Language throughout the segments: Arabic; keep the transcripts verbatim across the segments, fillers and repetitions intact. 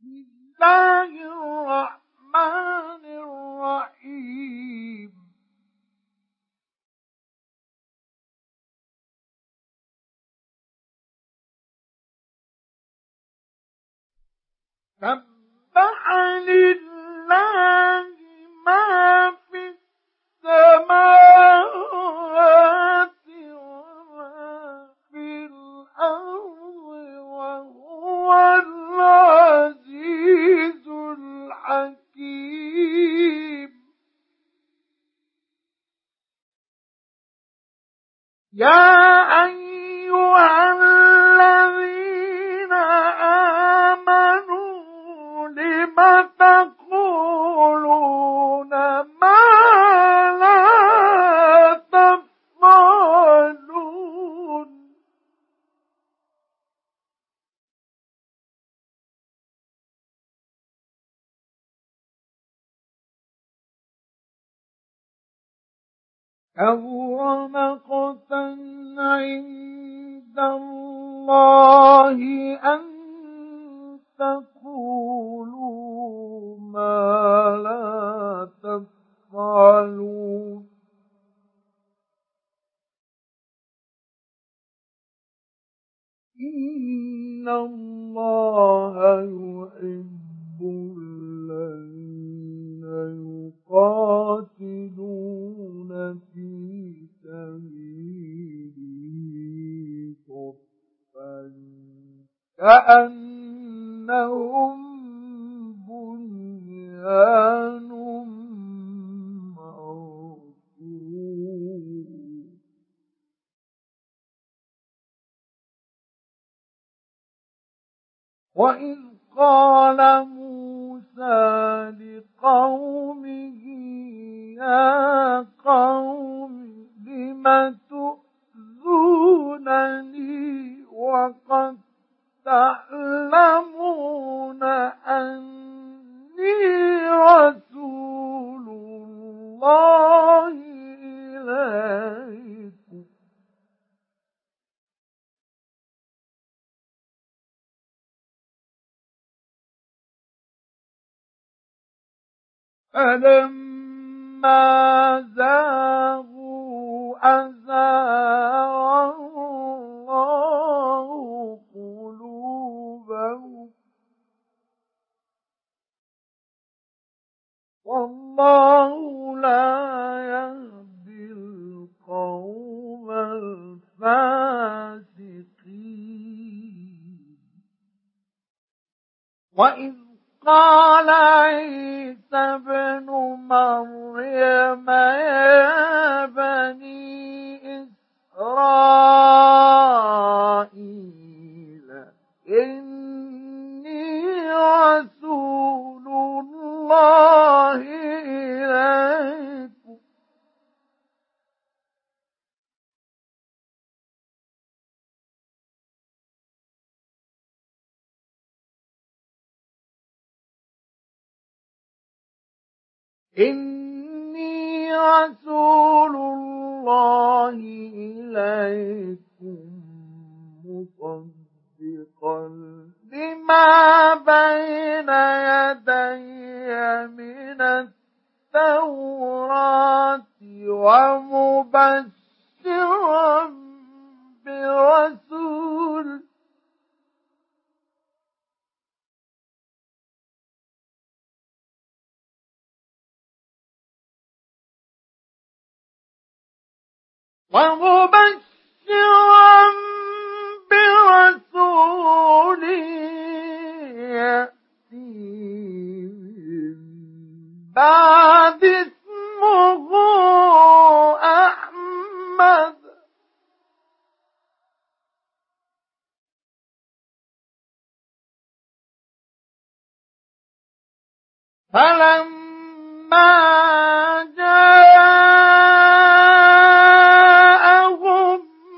الله الرحمن الرحيم سبح لله ما في السماوات وما في الأرض وهو العزيز الحكيم يا أيها الذين آمنوا لم تقولون ما لا تفعلون كبر مقتا عند الله أن تقولوا ما لا تفعلون إن الله يحب الذين يقاتلون في سبيله صفا كأنهم بنيان مرصوص وإذ قال موسى لقومه يا قوم لم تؤذونني وقد تعلمون أني رسول الله إليكم فلما زاغوا أزاغ الله قلوبهم والله لا يهدي القوم الفاسقين وإذ قال عيسى ابن مريم يا بني إسرائيل إني رسول الله إليكم إني رسول الله إليكم مصدقا لما بين يدي من التوراة ومبشرا برسول ومبشرا برسول يأتي من بعد اسمه أحمد فلما جاءهم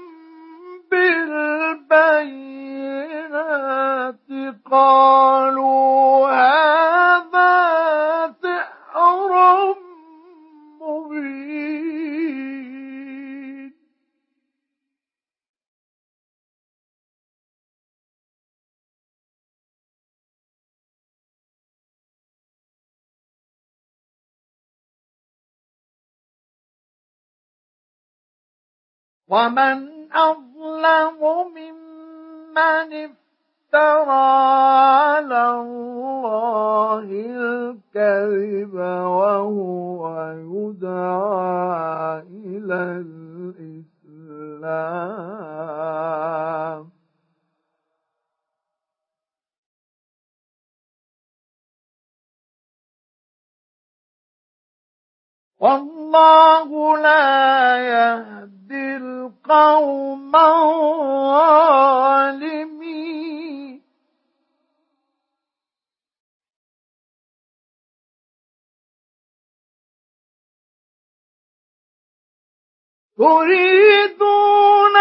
بالبينات قالوا هذا سحر مبين ومن أظلم ممن افترى على الله الكذب وهو يدعى إلى الإسلام. والله لا يهدي القوم الظالمين. يريدون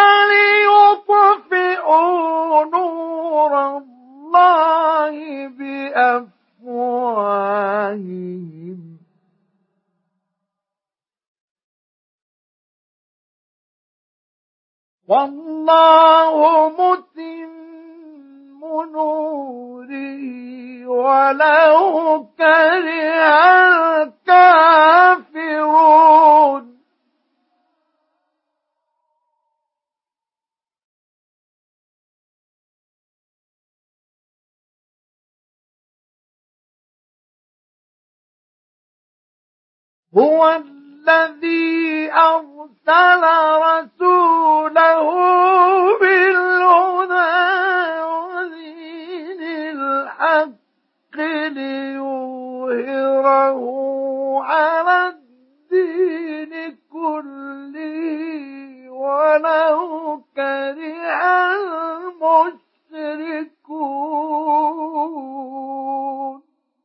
ليطفئوا نور الله بأفواههم والله متم نوره ولو كره الكافرون. هو الذي أرسل رسوله بالهدى ودين الحق ليظهره على الدين كله ولو كره المشركون.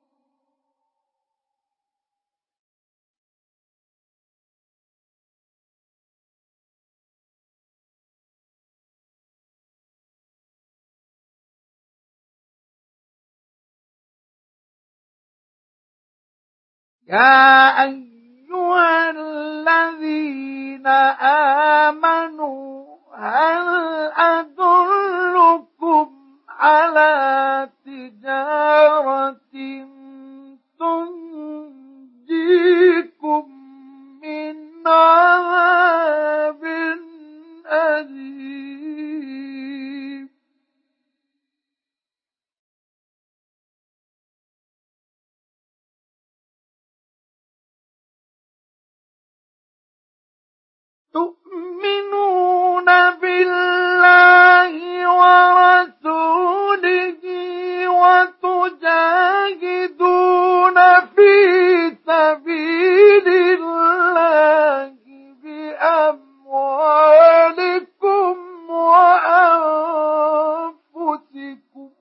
يا أيها الذين آمنوا هل أدلكم على تجارة تنجيكم من عذاب أليم. تؤمنون بالله ورسوله وتجاهدون في سبيل الله بأموالكم وأنفسكم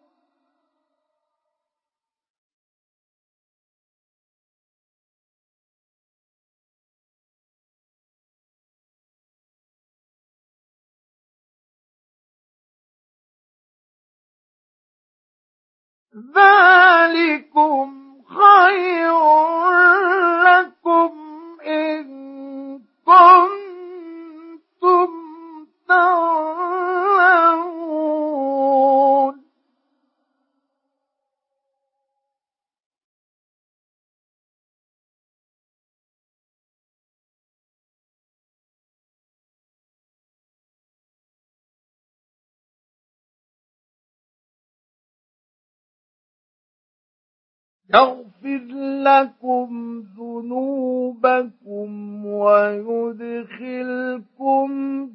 ذلكم خير لكم إن كنتم تعلمون. يغفر لكم ذنوبكم ويدخلكم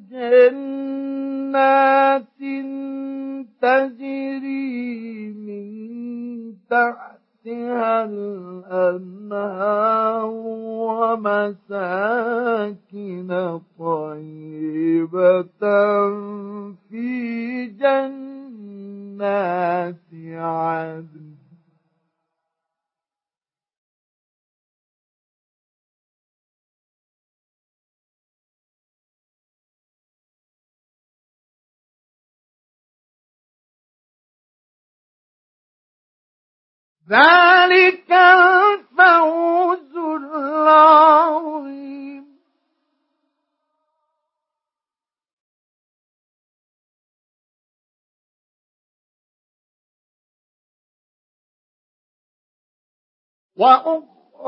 جنات تجري من تحتها الأنهار ومساكن طيبة في جنات عدن. ذلك الفوز العظيم.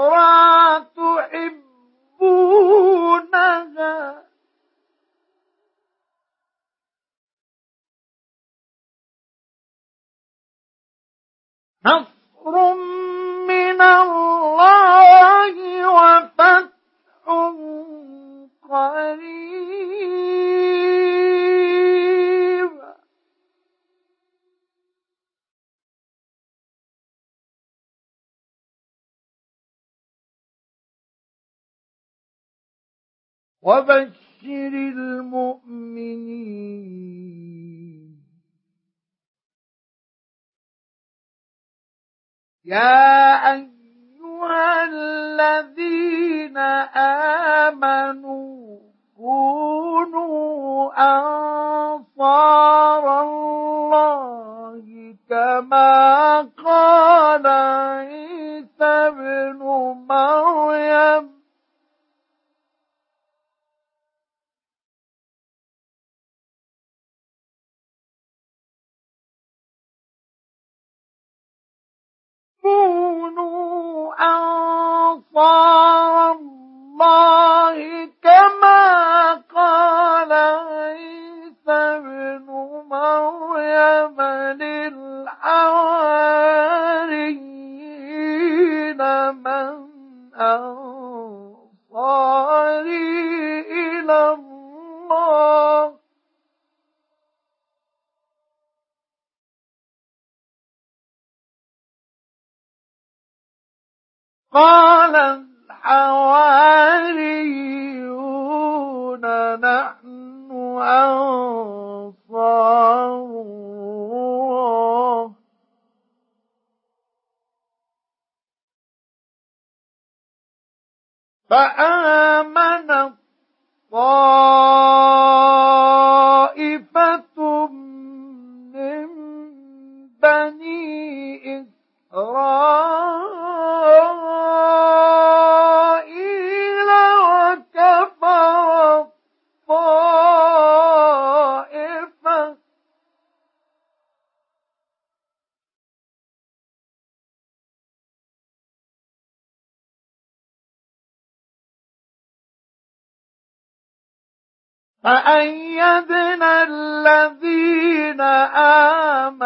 وأخرى تحبونها نصر من الله وفتح قريب. وبشر المؤمنين. يا أيها الذين آمنوا كونوا أنصار الله كما قال عيسى ابن مريم كونوا أنصار الله كما قال عيسى ابن مريم للحواريين من أنصاري إلى الله قال الحواريون نحن أنصار الله فآمنت طائفة من بني إسرائيل وكفرت طائفة فأيدنا الذين